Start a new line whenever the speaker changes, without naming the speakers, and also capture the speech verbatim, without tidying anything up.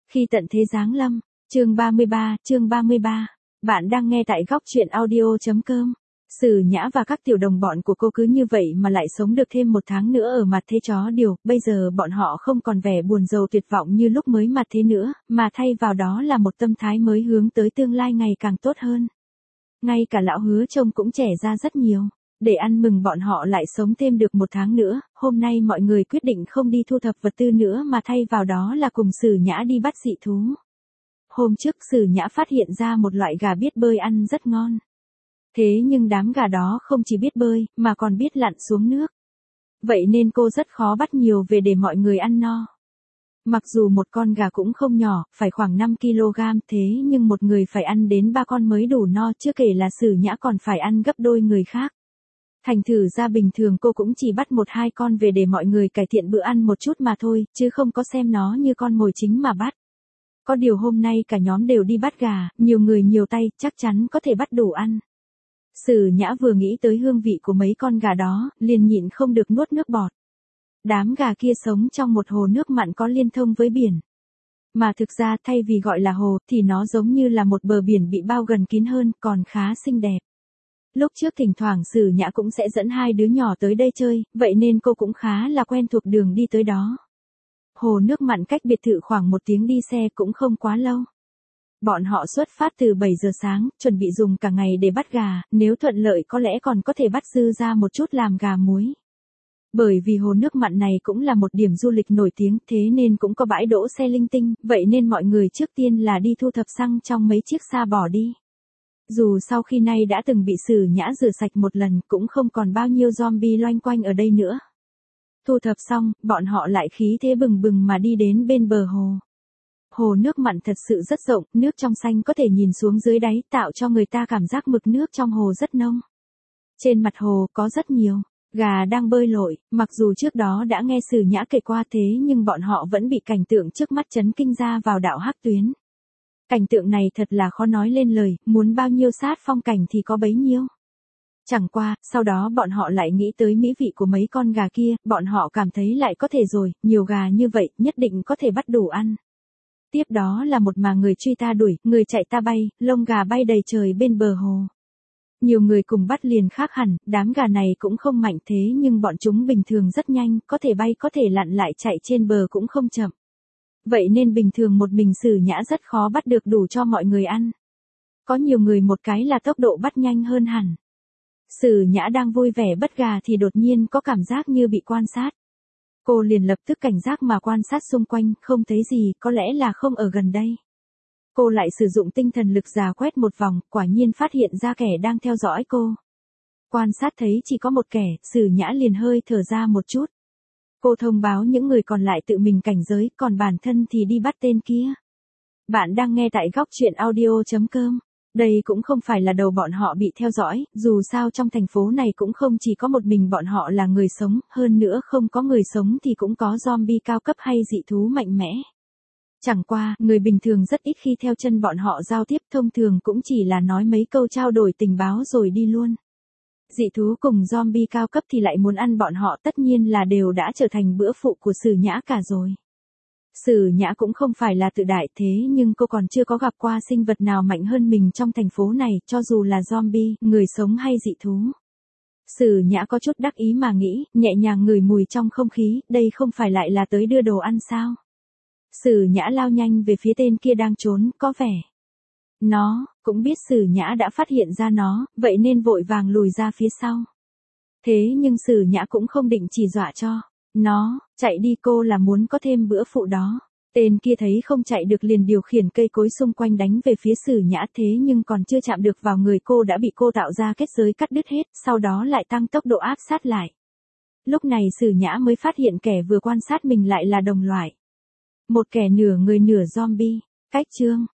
Khi tận thế giáng lâm, chương ba mươi ba, chương ba mươi ba. Bạn đang nghe tại góc truyện audio.com. Sử Nhã và các tiểu đồng bọn của cô cứ như vậy mà lại sống được thêm một tháng nữa ở mặt thế chó điều, bây giờ bọn họ không còn vẻ buồn rầu tuyệt vọng như lúc mới mặt thế nữa, mà thay vào đó là một tâm thái mới hướng tới tương lai ngày càng tốt hơn. Ngay cả lão Hứa trông cũng trẻ ra rất nhiều. Để ăn mừng bọn họ lại sống thêm được một tháng nữa, hôm nay mọi người quyết định không đi thu thập vật tư nữa mà thay vào đó là cùng Sử Nhã đi bắt dị thú. Hôm trước Sử Nhã phát hiện ra một loại gà biết bơi ăn rất ngon. Thế nhưng đám gà đó không chỉ biết bơi, mà còn biết lặn xuống nước. Vậy nên cô rất khó bắt nhiều về để mọi người ăn no. Mặc dù một con gà cũng không nhỏ, phải khoảng năm ki lô gam, thế nhưng một người phải ăn đến ba con mới đủ no, chưa kể là Sử Nhã còn phải ăn gấp đôi người khác. Thành thử ra bình thường cô cũng chỉ bắt một hai con về để mọi người cải thiện bữa ăn một chút mà thôi, chứ không có xem nó như con mồi chính mà bắt. Có điều hôm nay cả nhóm đều đi bắt gà, nhiều người nhiều tay, chắc chắn có thể bắt đủ ăn. Sử Nhã vừa nghĩ tới hương vị của mấy con gà đó, liền nhịn không được nuốt nước bọt. Đám gà kia sống trong một hồ nước mặn có liên thông với biển. Mà thực ra thay vì gọi là hồ, thì nó giống như là một bờ biển bị bao gần kín hơn, còn khá xinh đẹp. Lúc trước thỉnh thoảng Sử Nhã cũng sẽ dẫn hai đứa nhỏ tới đây chơi, vậy nên cô cũng khá là quen thuộc đường đi tới đó. Hồ nước mặn cách biệt thự khoảng một tiếng đi xe cũng không quá lâu. Bọn họ xuất phát từ bảy giờ sáng, chuẩn bị dùng cả ngày để bắt gà, nếu thuận lợi có lẽ còn có thể bắt dư ra một chút làm gà muối. Bởi vì hồ nước mặn này cũng là một điểm du lịch nổi tiếng, thế nên cũng có bãi đỗ xe linh tinh, vậy nên mọi người trước tiên là đi thu thập xăng trong mấy chiếc xa bỏ đi. Dù sau khi nay đã từng bị Sử Nhã rửa sạch một lần, cũng không còn bao nhiêu zombie loanh quanh ở đây nữa. Thu thập xong, bọn họ lại khí thế bừng bừng mà đi đến bên bờ hồ. Hồ nước mặn thật sự rất rộng, nước trong xanh có thể nhìn xuống dưới đáy, tạo cho người ta cảm giác mực nước trong hồ rất nông. Trên mặt hồ có rất nhiều gà đang bơi lội, mặc dù trước đó đã nghe Sử Nhã kể qua thế nhưng bọn họ vẫn bị cảnh tượng trước mắt chấn kinh ra vào đạo hắc tuyến. Cảnh tượng này thật là khó nói lên lời, muốn bao nhiêu sát phong cảnh thì có bấy nhiêu. Chẳng qua, sau đó bọn họ lại nghĩ tới mỹ vị của mấy con gà kia, bọn họ cảm thấy lại có thể rồi, nhiều gà như vậy, nhất định có thể bắt đủ ăn. Tiếp đó là một mà người truy ta đuổi, người chạy ta bay, lông gà bay đầy trời bên bờ hồ. Nhiều người cùng bắt liền khác hẳn, đám gà này cũng không mạnh thế nhưng bọn chúng bình thường rất nhanh, có thể bay có thể lặn lại chạy trên bờ cũng không chậm. Vậy nên bình thường một mình Sử Nhã rất khó bắt được đủ cho mọi người ăn. Có nhiều người một cái là tốc độ bắt nhanh hơn hẳn. Sử Nhã đang vui vẻ bắt gà thì đột nhiên có cảm giác như bị quan sát. Cô liền lập tức cảnh giác mà quan sát xung quanh, không thấy gì, có lẽ là không ở gần đây. Cô lại sử dụng tinh thần lực dò quét một vòng, quả nhiên phát hiện ra kẻ đang theo dõi cô. Quan sát thấy chỉ có một kẻ, Sử Nhã liền hơi thở ra một chút. Cô thông báo những người còn lại tự mình cảnh giới, còn bản thân thì đi bắt tên kia. Bạn đang nghe tại góc truyện audio.com. Đây cũng không phải là đầu bọn họ bị theo dõi, dù sao trong thành phố này cũng không chỉ có một mình bọn họ là người sống, hơn nữa không có người sống thì cũng có zombie cao cấp hay dị thú mạnh mẽ. Chẳng qua, người bình thường rất ít khi theo chân bọn họ giao tiếp, thông thường cũng chỉ là nói mấy câu trao đổi tình báo rồi đi luôn. Dị thú cùng zombie cao cấp thì lại muốn ăn bọn họ, tất nhiên là đều đã trở thành bữa phụ của Sử Nhã cả rồi. Sử Nhã cũng không phải là tự đại thế nhưng cô còn chưa có gặp qua sinh vật nào mạnh hơn mình trong thành phố này, cho dù là zombie, người sống hay dị thú. Sử Nhã có chút đắc ý mà nghĩ, nhẹ nhàng ngửi mùi trong không khí, đây không phải lại là tới đưa đồ ăn sao. Sử Nhã lao nhanh về phía tên kia đang trốn, có vẻ. Nó, cũng biết Sử Nhã đã phát hiện ra nó, vậy nên vội vàng lùi ra phía sau. Thế nhưng Sử Nhã cũng không định chỉ dọa cho nó, chạy đi, cô là muốn có thêm bữa phụ đó. Tên kia thấy không chạy được liền điều khiển cây cối xung quanh đánh về phía Sử Nhã, thế nhưng còn chưa chạm được vào người cô đã bị cô tạo ra kết giới cắt đứt hết, sau đó lại tăng tốc độ áp sát lại. Lúc này Sử Nhã mới phát hiện kẻ vừa quan sát mình lại là đồng loại. Một kẻ nửa người nửa zombie. Cách chương,